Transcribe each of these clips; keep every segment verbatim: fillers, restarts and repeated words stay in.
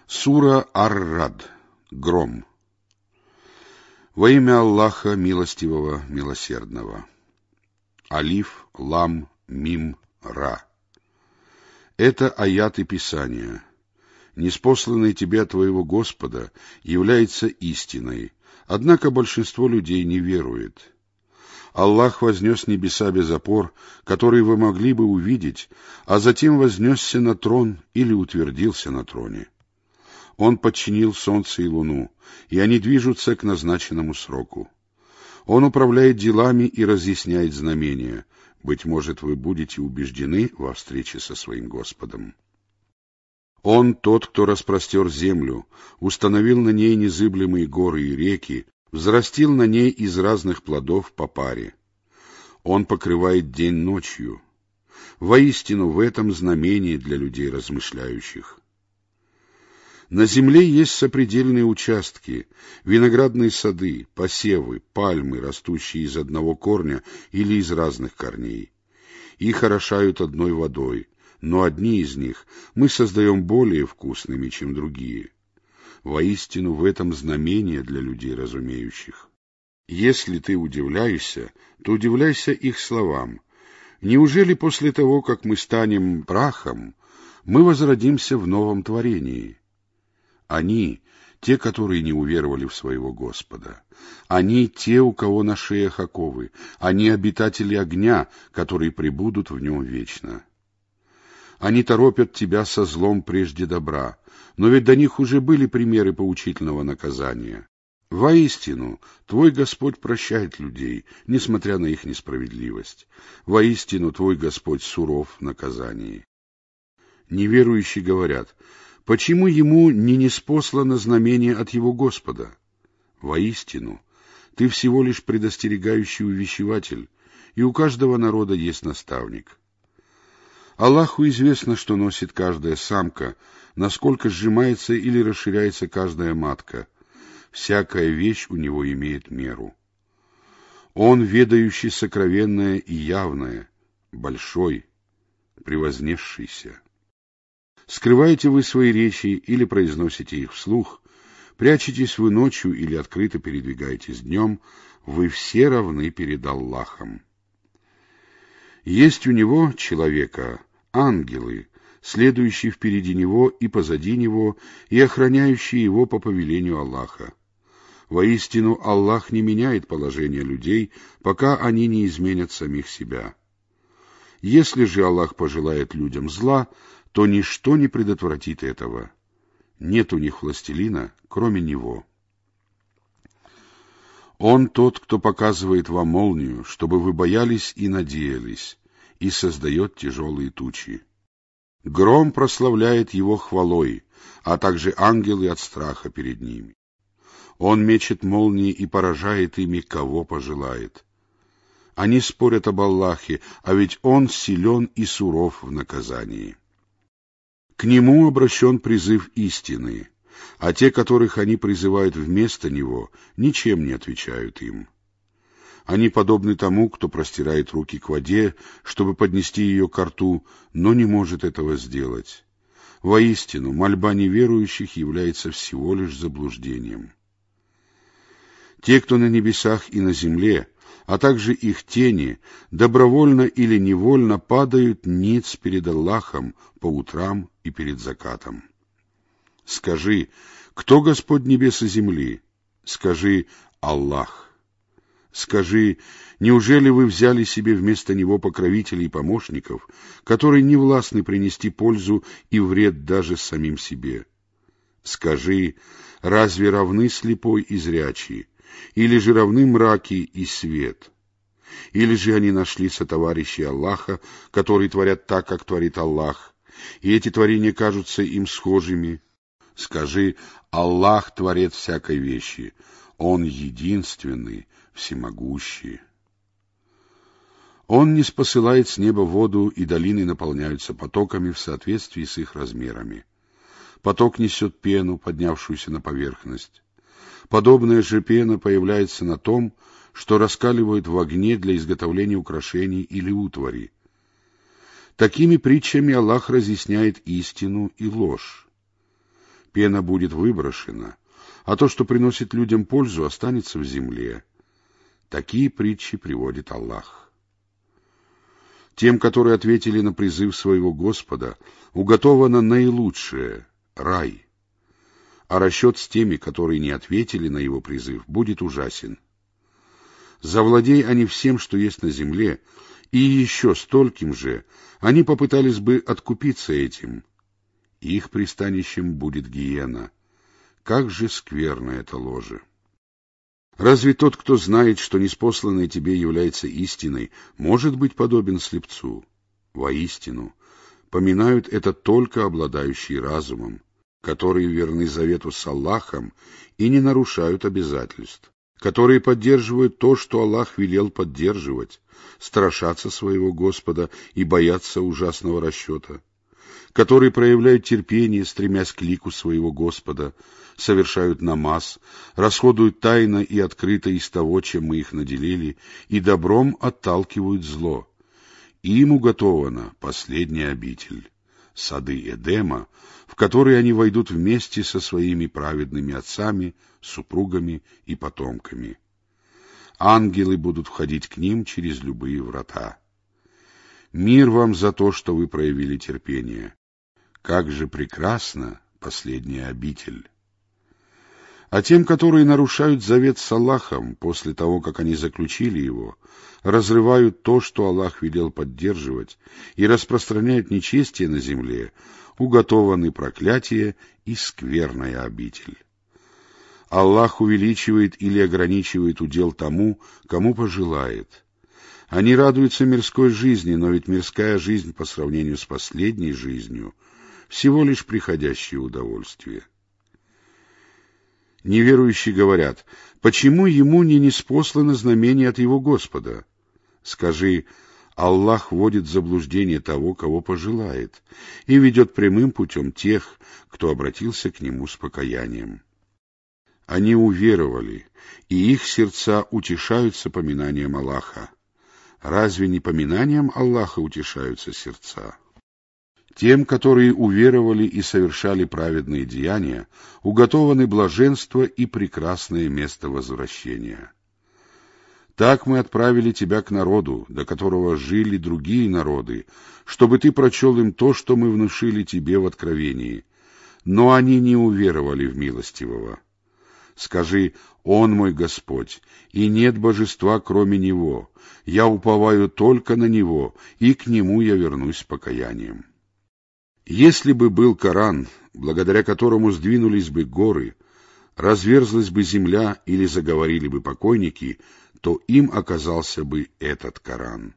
Сура Ар-Рад. Гром. Во имя Аллаха Милостивого, Милосердного. Алиф, Лам, Мим, Ра. Это аяты Писания. Ниспосланный тебе от твоего Господа является истиной, однако большинство людей не верует. Аллах вознес небеса без опор, которые вы могли бы увидеть, а затем вознесся на трон или утвердился на троне. Он подчинил солнце и луну, и они движутся к назначенному сроку. Он управляет делами и разъясняет знамения. Быть может, вы будете убеждены во встрече со своим Господом. Он тот, кто распростер землю, установил на ней незыблемые горы и реки, взрастил на ней из разных плодов по паре. Он покрывает день ночью. Воистину, в этом знамение для людей размышляющих. На земле есть сопредельные участки, виноградные сады, посевы, пальмы, растущие из одного корня или из разных корней. Их орошают одной водой, но одни из них мы создаем более вкусными, чем другие. Воистину, в этом знамение для людей разумеющих. Если ты удивляешься, то удивляйся их словам. Неужели после того, как мы станем прахом, мы возродимся в новом творении? Они, те, которые не уверовали в своего Господа. Они, те, у кого на шеях оковы. Они, обитатели огня, которые пребудут в нем вечно. Они торопят тебя со злом прежде добра, но ведь до них уже были примеры поучительного наказания. Воистину, твой Господь прощает людей, несмотря на их несправедливость. Воистину, твой Господь суров в наказании. Неверующие говорят: почему ему не ниспослано знамение от его Господа? Воистину, ты всего лишь предостерегающий увещеватель, и у каждого народа есть наставник. Аллаху известно, что носит каждая самка, насколько сжимается или расширяется каждая матка. Всякая вещь у него имеет меру. Он, ведающий сокровенное и явное, большой, превознесшийся. Скрываете вы свои речи или произносите их вслух, прячетесь вы ночью или открыто передвигаетесь днем, вы все равны перед Аллахом. Есть у него, человека, ангелы, следующие впереди него и позади него, и охраняющие его по повелению Аллаха. Воистину, Аллах не меняет положение людей, пока они не изменят самих себя. Если же Аллах пожелает людям зла, то ничто не предотвратит этого. Нет у них властелина, кроме Него. Он тот, кто показывает вам молнию, чтобы вы боялись и надеялись, и создает тяжелые тучи. Гром прославляет Его хвалой, а также ангелы от страха перед ними. Он мечет молнии и поражает ими, кого пожелает. Они спорят об Аллахе, а ведь Он силен и суров в наказании. К Нему обращен призыв истины, а те, которых они призывают вместо Него, ничем не отвечают им. Они подобны тому, кто простирает руки к воде, чтобы поднести ее ко рту, но не может этого сделать. Воистину, мольба неверующих является всего лишь заблуждением. Те, кто на небесах и на земле, а также их тени, добровольно или невольно падают ниц перед Аллахом по утрам и перед закатом. Скажи: кто Господь небес и земли? Скажи: Аллах. Скажи: неужели вы взяли себе вместо Него покровителей и помощников, которые не властны принести пользу и вред даже самим себе? Скажи: разве равны слепой и зрячий? Или же равны мраки и свет? Или же они нашли сотоварищей Аллаха, которые творят так, как творит Аллах, и эти творения кажутся им схожими? Скажи: Аллах творец всякой вещи, Он единственный, всемогущий. Он ниспосылает с неба воду, и долины наполняются потоками в соответствии с их размерами. Поток несет пену, поднявшуюся на поверхность. Подобная же пена появляется на том, что раскаливают в огне для изготовления украшений или утвари. Такими притчами Аллах разъясняет истину и ложь. пена будет выброшена, а то, что приносит людям пользу, останется в земле. Такие притчи приводит Аллах. Тем, которые ответили на призыв своего Господа, уготовано наилучшее — рай. А расчет с теми, которые не ответили на его призыв, будет ужасен. Завладей они всем, что есть на земле, и еще стольким же, они попытались бы откупиться этим. Их пристанищем будет гиена. Как же скверно это ложе! Разве тот, кто знает, что ниспосланное тебе является истиной, может быть подобен слепцу? Воистину, поминают это только обладающие разумом, которые верны завету с Аллахом и не нарушают обязательств, которые поддерживают то, что Аллах велел поддерживать, страшатся своего Господа и боятся ужасного расчета, которые проявляют терпение, стремясь к лику своего Господа, совершают намаз, расходуют тайно и открыто из того, чем мы их наделили, и добром отталкивают зло. Им уготована последняя обитель, сады Эдема, в которые они войдут вместе со своими праведными отцами, супругами и потомками. Ангелы будут входить к ним через любые врата. Мир вам за то, что вы проявили терпение. Как же прекрасна последняя обитель! А тем, которые нарушают завет с Аллахом после того, как они заключили его, разрывают то, что Аллах велел поддерживать, и распространяют нечестие на земле, уготованы проклятие и скверная обитель. Аллах увеличивает или ограничивает удел тому, кому пожелает. Они радуются мирской жизни, но ведь мирская жизнь по сравнению с последней жизнью всего лишь приходящее удовольствие. Неверующие говорят: почему ему не ниспослано знамение от его Господа? Скажи: Аллах вводит в заблуждение того, кого пожелает, и ведет прямым путем тех, кто обратился к нему с покаянием. Они уверовали, и их сердца утешаются поминанием Аллаха. Разве не поминанием Аллаха утешаются сердца? Тем, которые уверовали и совершали праведные деяния, уготованы блаженство и прекрасное место возвращения. Так мы отправили тебя к народу, до которого жили другие народы, чтобы ты прочел им то, что мы внушили тебе в откровении. Но они не уверовали в милостивого. Скажи: Он мой Господь, и нет божества, кроме Него. Я уповаю только на Него, и к Нему я вернусь с покаянием. Если бы был Коран, благодаря которому сдвинулись бы горы, разверзлась бы земля или заговорили бы покойники, то им оказался бы этот Коран.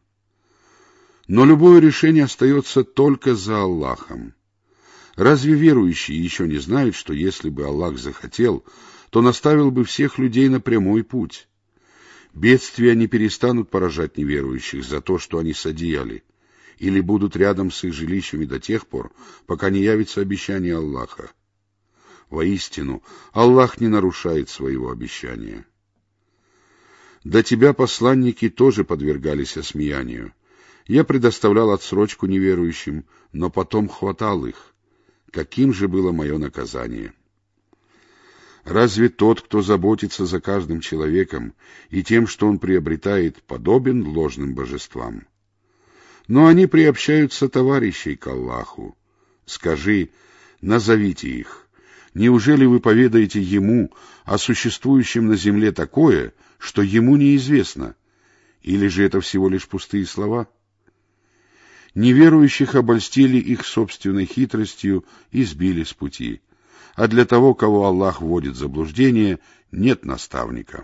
Но любое решение остается только за Аллахом. Разве верующие еще не знают, что если бы Аллах захотел, то наставил бы всех людей на прямой путь? Бедствия не перестанут поражать неверующих за то, что они содеяли, или будут рядом с их жилищами до тех пор, пока не явится обещание Аллаха. Воистину, Аллах не нарушает своего обещания. До тебя посланники тоже подвергались осмеянию. Я предоставлял отсрочку неверующим, но потом хватал их. Каким же было мое наказание? Разве тот, кто заботится за каждым человеком и тем, что он приобретает, подобен ложным божествам? Но они приобщаются товарищей к Аллаху. Скажи: назовите их. Неужели вы поведаете ему о существующем на земле такое, что ему неизвестно? Или же это всего лишь пустые слова? Неверующих обольстили их собственной хитростью и сбили с пути. А для того, кого Аллах вводит в заблуждение, нет наставника.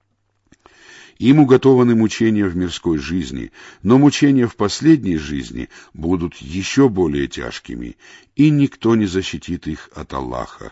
Им уготованы мучения в мирской жизни, но мучения в последней жизни будут еще более тяжкими, и никто не защитит их от Аллаха.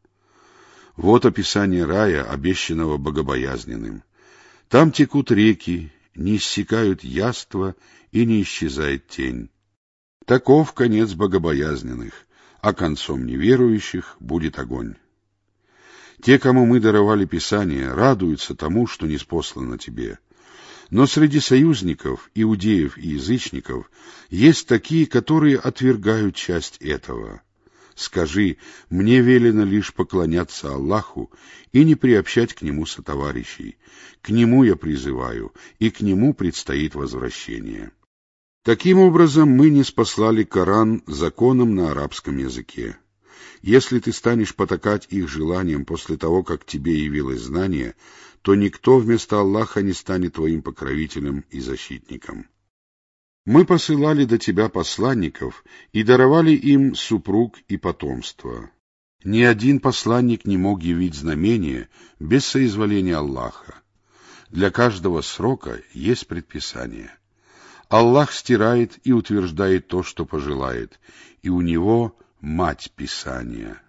Вот описание рая, обещанного богобоязненным. Там текут реки, не иссякают яства и не исчезает тень. Таков конец богобоязненных, а концом неверующих будет огонь. Те, кому мы даровали Писание, радуются тому, что ниспослано тебе. Но среди союзников, иудеев и язычников, есть такие, которые отвергают часть этого. Скажи, мне велено лишь поклоняться Аллаху и не приобщать к Нему сотоварищей. К Нему я призываю, и к Нему предстоит возвращение. Таким образом, мы ниспослали Коран законом на арабском языке. Если ты станешь потакать их желаниям после того, как тебе явилось знание, то никто вместо Аллаха не станет твоим покровителем и защитником. Мы посылали до тебя посланников и даровали им супруг и потомство. Ни один посланник не мог явить знамение без соизволения Аллаха. Для каждого срока есть предписание. Аллах стирает и утверждает то, что пожелает, и у Него мать Писания.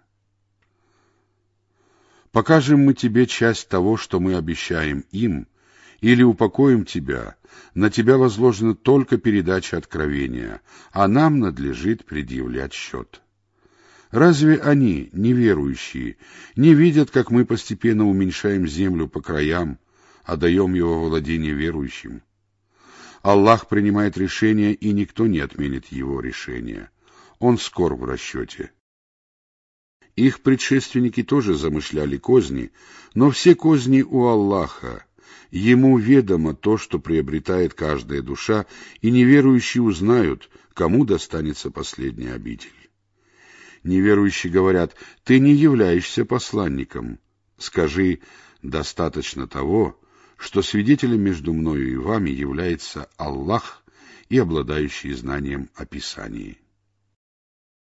Покажем мы тебе часть того, что мы обещаем им, или упокоим тебя, на тебя возложена только передача откровения, а нам надлежит предъявлять счет. Разве они, неверующие, не видят, как мы постепенно уменьшаем землю по краям, а даем его владение верующим? Аллах принимает решение, и никто не отменит его решения. Он скор в расчете. Их предшественники тоже замышляли козни, но все козни у Аллаха. Ему ведомо то, что приобретает каждая душа, и неверующие узнают, кому достанется последняя обитель. Неверующие говорят: «Ты не являешься посланником». Скажи: «Достаточно того, что свидетелем между мною и вами является Аллах и обладающий знанием о Писании».